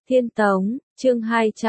Thiên Tống, chương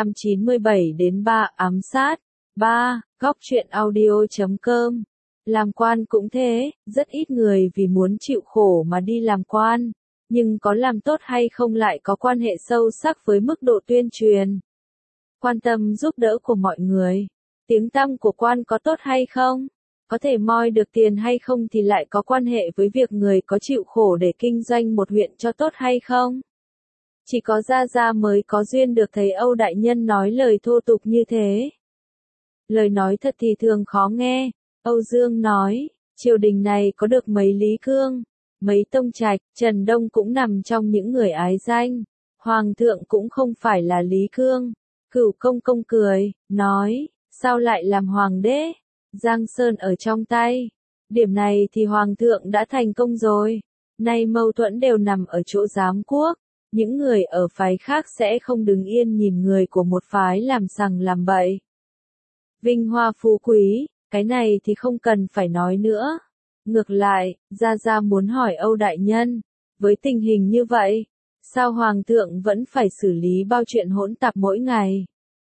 297 đến 3 ám sát. 3. Góc truyện audio.com. Làm quan cũng thế, rất ít người vì muốn chịu khổ mà đi làm quan, nhưng có làm tốt hay không lại có quan hệ sâu sắc với mức độ tuyên truyền, quan tâm giúp đỡ của mọi người. Tiếng tăm của quan có tốt hay không, có thể moi được tiền hay không thì lại có quan hệ với việc người có chịu khổ để kinh doanh một huyện cho tốt hay không. Chỉ có Gia Gia mới có duyên được thấy Âu Đại Nhân nói lời thô tục như thế. Lời nói thật thì thường khó nghe. Âu Dương nói, triều đình này có được mấy Lý Cương, mấy Tông Trạch, Trần Đông cũng nằm trong những người ái danh. Hoàng thượng cũng không phải là Lý Cương. Cửu Công Công cười, nói, sao lại làm hoàng đế? Giang Sơn ở trong tay. Điểm này thì hoàng thượng đã thành công rồi. Nay mâu thuẫn đều nằm ở chỗ giám quốc. Những người ở phái khác sẽ không đứng yên nhìn người của một phái làm sằng làm bậy. Vinh hoa phú quý, cái này thì không cần phải nói nữa. Ngược lại, Gia Gia muốn hỏi Âu Đại Nhân, với tình hình như vậy, sao Hoàng thượng vẫn phải xử lý bao chuyện hỗn tạp mỗi ngày?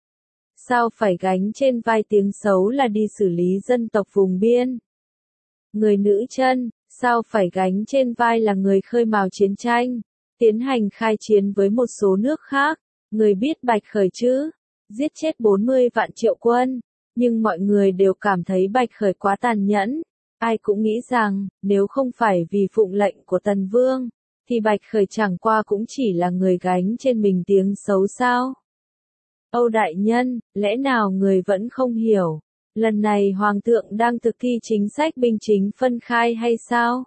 Sao phải gánh trên vai tiếng xấu là đi xử lý dân tộc vùng biên? Người nữ chân, sao phải gánh trên vai là người khơi mào chiến tranh? Tiến hành khai chiến với một số nước khác, người biết Bạch Khởi chứ, giết chết 40 vạn triệu quân, nhưng mọi người đều cảm thấy Bạch Khởi quá tàn nhẫn, ai cũng nghĩ rằng, nếu không phải vì phụng lệnh của Tần Vương, thì Bạch Khởi chẳng qua cũng chỉ là người gánh trên mình tiếng xấu sao. Âu Đại Nhân, lẽ nào người vẫn không hiểu, lần này Hoàng thượng đang thực thi chính sách binh chính phân khai hay sao?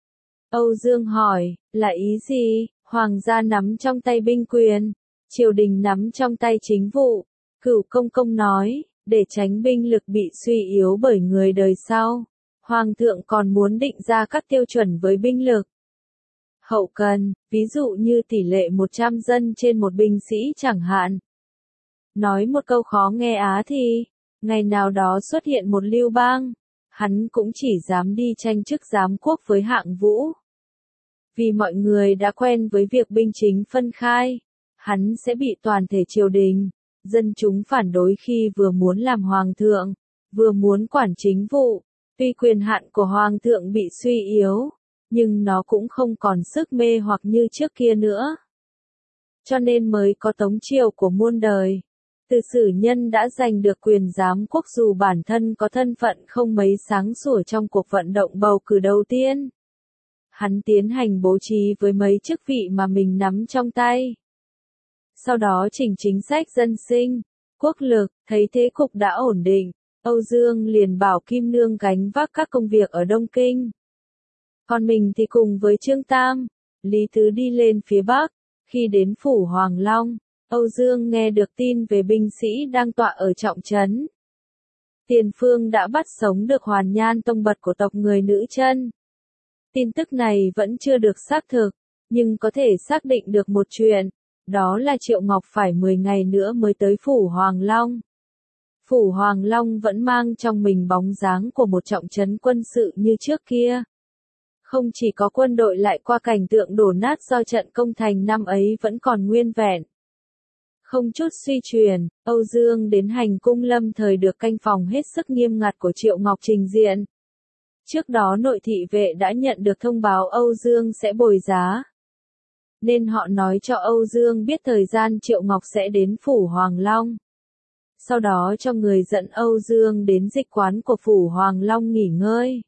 Âu Dương hỏi, là ý gì? Hoàng gia nắm trong tay binh quyền, triều đình nắm trong tay chính vụ. Cửu Công Công nói, để tránh binh lực bị suy yếu bởi người đời sau, Hoàng thượng còn muốn định ra các tiêu chuẩn với binh lực. Hậu cần, ví dụ như tỷ lệ 100 dân trên một binh sĩ chẳng hạn. Nói một câu khó nghe á thì, ngày nào đó xuất hiện một Lưu Bang, hắn cũng chỉ dám đi tranh chức giám quốc với Hạng Vũ. Vì mọi người đã quen với việc binh chính phân khai, hắn sẽ bị toàn thể triều đình, dân chúng phản đối khi vừa muốn làm hoàng thượng, vừa muốn quản chính vụ. Tuy quyền hạn của hoàng thượng bị suy yếu, nhưng nó cũng không còn sức mê hoặc như trước kia nữa. Cho nên mới có Tống triều của muôn đời. Từ sử nhân đã giành được quyền giám quốc dù bản thân có thân phận không mấy sáng sủa trong cuộc vận động bầu cử đầu tiên. Hắn tiến hành bố trí với mấy chức vị mà mình nắm trong tay. Sau đó chỉnh chính sách dân sinh, quốc lực, thấy thế cục đã ổn định, Âu Dương liền bảo Kim Nương gánh vác các công việc ở Đông Kinh. Còn mình thì cùng với Trương Tam, Lý Tứ đi lên phía Bắc, khi đến phủ Hoàng Long, Âu Dương nghe được tin về binh sĩ đang tọa ở trọng trấn. Tiền Phương đã bắt sống được Hoàn Nhan tông bật của tộc người nữ chân. Tin tức này vẫn chưa được xác thực, nhưng có thể xác định được một chuyện, đó là Triệu Ngọc phải 10 ngày nữa mới tới phủ Hoàng Long. Phủ Hoàng Long vẫn mang trong mình bóng dáng của một trọng trấn quân sự như trước kia. Không chỉ có quân đội lại qua cảnh tượng đổ nát do trận công thành năm ấy vẫn còn nguyên vẹn. Không chút suy truyền, Âu Dương đến hành cung lâm thời được canh phòng hết sức nghiêm ngặt của Triệu Ngọc trình diện. Trước đó nội thị vệ đã nhận được thông báo Âu Dương sẽ bồi giá. Nên họ nói cho Âu Dương biết thời gian Triệu Ngọc sẽ đến phủ Hoàng Long. Sau đó cho người dẫn Âu Dương đến dịch quán của phủ Hoàng Long nghỉ ngơi.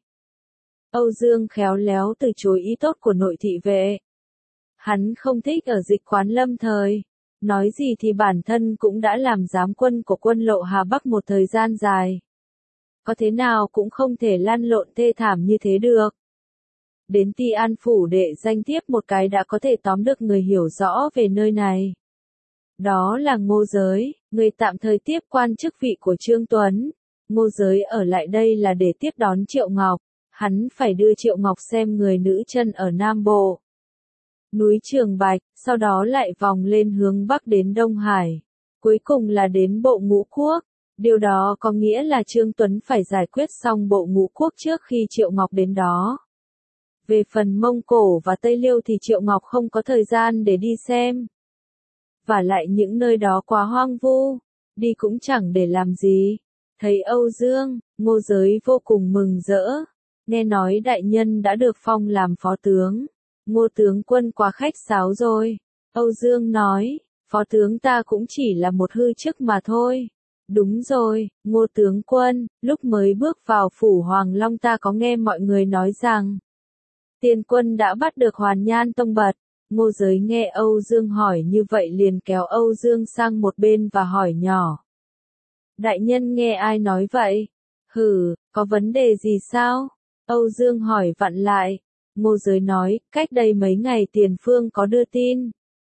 Âu Dương khéo léo từ chối ý tốt của nội thị vệ. Hắn không thích ở dịch quán lâm thời. Nói gì thì bản thân cũng đã làm giám quân của quân Lộ Hà Bắc một thời gian dài. Có thế nào cũng không thể lăn lộn thê thảm như thế được. Đến Ti An Phủ để danh tiếp một cái đã có thể tóm được người hiểu rõ về nơi này. Đó là Ngô Giới, người tạm thời tiếp quan chức vị của Trương Tuấn. Ngô Giới ở lại đây là để tiếp đón Triệu Ngọc. Hắn phải đưa Triệu Ngọc xem người nữ chân ở Nam Bộ. Núi Trường Bạch, sau đó lại vòng lên hướng Bắc đến Đông Hải. Cuối cùng là đến Bộ Ngũ Quốc. Điều đó có nghĩa là Trương Tuấn phải giải quyết xong Bộ Ngũ Quốc trước khi Triệu Ngọc đến đó. Về phần Mông Cổ và Tây Liêu thì Triệu Ngọc không có thời gian để đi xem. Và lại những nơi đó quá hoang vu, đi cũng chẳng để làm gì. Thấy Âu Dương, Ngô Giới vô cùng mừng rỡ. Nghe nói đại nhân đã được phong làm phó tướng. Ngô tướng quân quá khách sáo rồi. Âu Dương nói, phó tướng ta cũng chỉ là một hư chức mà thôi. Đúng rồi, Ngô tướng quân, lúc mới bước vào phủ Hoàng Long ta có nghe mọi người nói rằng tiền quân đã bắt được Hoàn Nhan Tông Bật. Ngô Giới nghe Âu Dương hỏi như vậy liền kéo Âu Dương sang một bên và hỏi nhỏ. Đại nhân nghe ai nói vậy? Hừ, có vấn đề gì sao? Âu Dương hỏi vặn lại. Ngô Giới nói, cách đây mấy ngày Tiền Phương có đưa tin.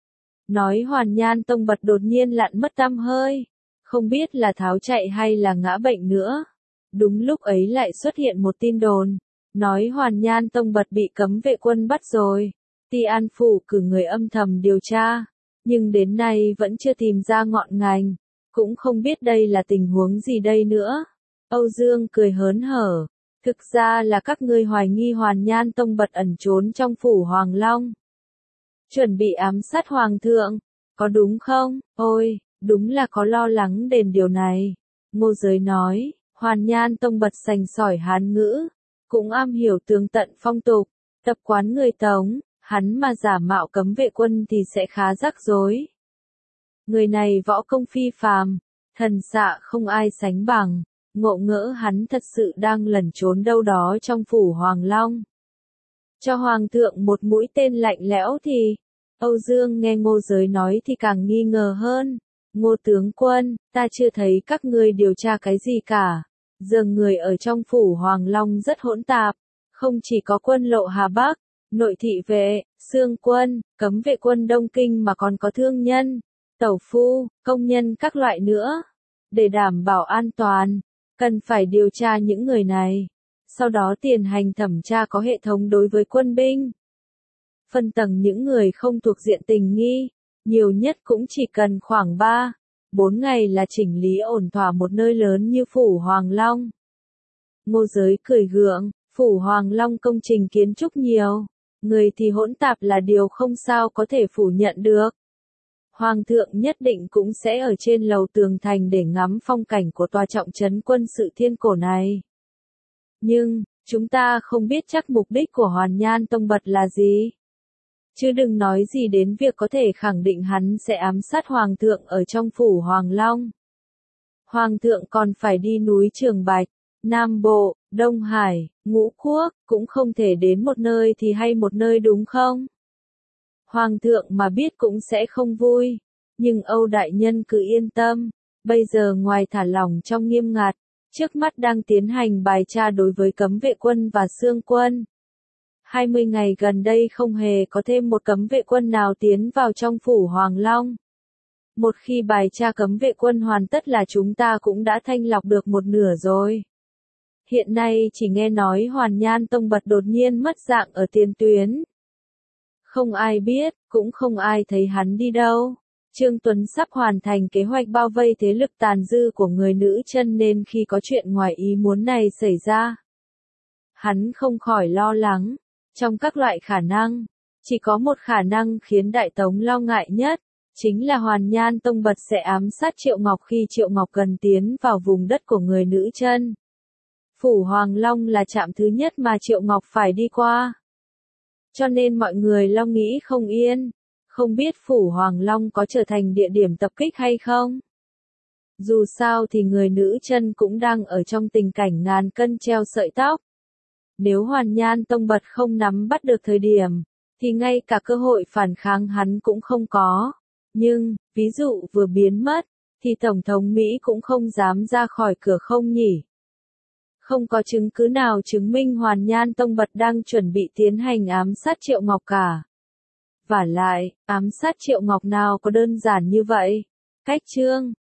Nói Hoàn Nhan Tông Bật đột nhiên lặn mất tăm hơi. Không biết là tháo chạy hay là ngã bệnh nữa. Đúng lúc ấy lại xuất hiện một tin đồn. Nói Hoàn Nhan Tông Bật bị cấm vệ quân bắt rồi. Ti An Phủ cử người âm thầm điều tra. Nhưng đến nay vẫn chưa tìm ra ngọn ngành. Cũng không biết đây là tình huống gì đây nữa. Âu Dương cười hớn hở. Thực ra là các ngươi hoài nghi Hoàn Nhan Tông Bật ẩn trốn trong phủ Hoàng Long. Chuẩn bị ám sát Hoàng thượng. Có đúng không? Ôi, đúng là có lo lắng đến điều này. Ngô Giới nói, Hoàn Nhan Tông Bật sành sỏi Hán ngữ. Cũng am hiểu tường tận phong tục, tập quán người Tống. Hắn mà giả mạo cấm vệ quân thì sẽ khá rắc rối. Người này võ công phi phàm, thần xạ không ai sánh bằng, ngộ ngỡ hắn thật sự đang lẩn trốn đâu đó trong phủ Hoàng Long. Cho Hoàng thượng một mũi tên lạnh lẽo thì, Âu Dương nghe Ngô Giới nói thì càng nghi ngờ hơn. Ngô tướng quân, ta chưa thấy các ngươi điều tra cái gì cả. Dường người ở trong phủ Hoàng Long rất hỗn tạp, không chỉ có quân lộ Hà Bắc, nội thị vệ, xương quân, cấm vệ quân Đông Kinh mà còn có thương nhân, tẩu phu, công nhân các loại nữa. Để đảm bảo an toàn, cần phải điều tra những người này. Sau đó tiến hành thẩm tra có hệ thống đối với quân binh. Phân tầng những người không thuộc diện tình nghi, nhiều nhất cũng chỉ cần khoảng 3-4 ngày là chỉnh lý ổn thỏa một nơi lớn như phủ Hoàng Long. Ngô Giới cười gượng, phủ Hoàng Long công trình kiến trúc nhiều, người thì hỗn tạp là điều không sao có thể phủ nhận được. Hoàng thượng nhất định cũng sẽ ở trên lầu tường thành để ngắm phong cảnh của tòa trọng trấn quân sự thiên cổ này. Nhưng, chúng ta không biết chắc mục đích của Hoàn Nhan Tông Bật là gì. Chứ đừng nói gì đến việc có thể khẳng định hắn sẽ ám sát Hoàng thượng ở trong phủ Hoàng Long. Hoàng thượng còn phải đi núi Trường Bạch, Nam Bộ, Đông Hải, Ngũ Quốc, cũng không thể đến một nơi thì hay một nơi đúng không? Hoàng thượng mà biết cũng sẽ không vui. Nhưng Âu đại nhân cứ yên tâm, bây giờ ngoài thả lỏng trong nghiêm ngặt, trước mắt đang tiến hành bài tra đối với cấm vệ quân và xương quân. 20 ngày gần đây không hề có thêm một cấm vệ quân nào tiến vào trong phủ Hoàng Long. Một khi bài tra cấm vệ quân hoàn tất là chúng ta cũng đã thanh lọc được một nửa rồi. Hiện nay chỉ nghe nói Hoàn Nhan Tông Bật đột nhiên mất dạng ở tiền tuyến. Không ai biết, cũng không ai thấy hắn đi đâu. Trương Tuấn sắp hoàn thành kế hoạch bao vây thế lực tàn dư của người nữ chân nên khi có chuyện ngoài ý muốn này xảy ra, hắn không khỏi lo lắng. Trong các loại khả năng, chỉ có một khả năng khiến Đại Tống lo ngại nhất, chính là Hoàn Nhan Tông Bật sẽ ám sát Triệu Ngọc khi Triệu Ngọc cần tiến vào vùng đất của người nữ chân. Phủ Hoàng Long là trạm thứ nhất mà Triệu Ngọc phải đi qua. Cho nên mọi người lo nghĩ không yên, không biết phủ Hoàng Long có trở thành địa điểm tập kích hay không. Dù sao thì người nữ chân cũng đang ở trong tình cảnh ngàn cân treo sợi tóc. Nếu Hoàn Nhan Tông Bật không nắm bắt được thời điểm, thì ngay cả cơ hội phản kháng hắn cũng không có. Nhưng, ví dụ vừa biến mất, thì Tổng thống Mỹ cũng không dám ra khỏi cửa không nhỉ. Không có chứng cứ nào chứng minh Hoàn Nhan Tông Bật đang chuẩn bị tiến hành ám sát Triệu Ngọc cả. Vả lại, ám sát Triệu Ngọc nào có đơn giản như vậy. Cách chương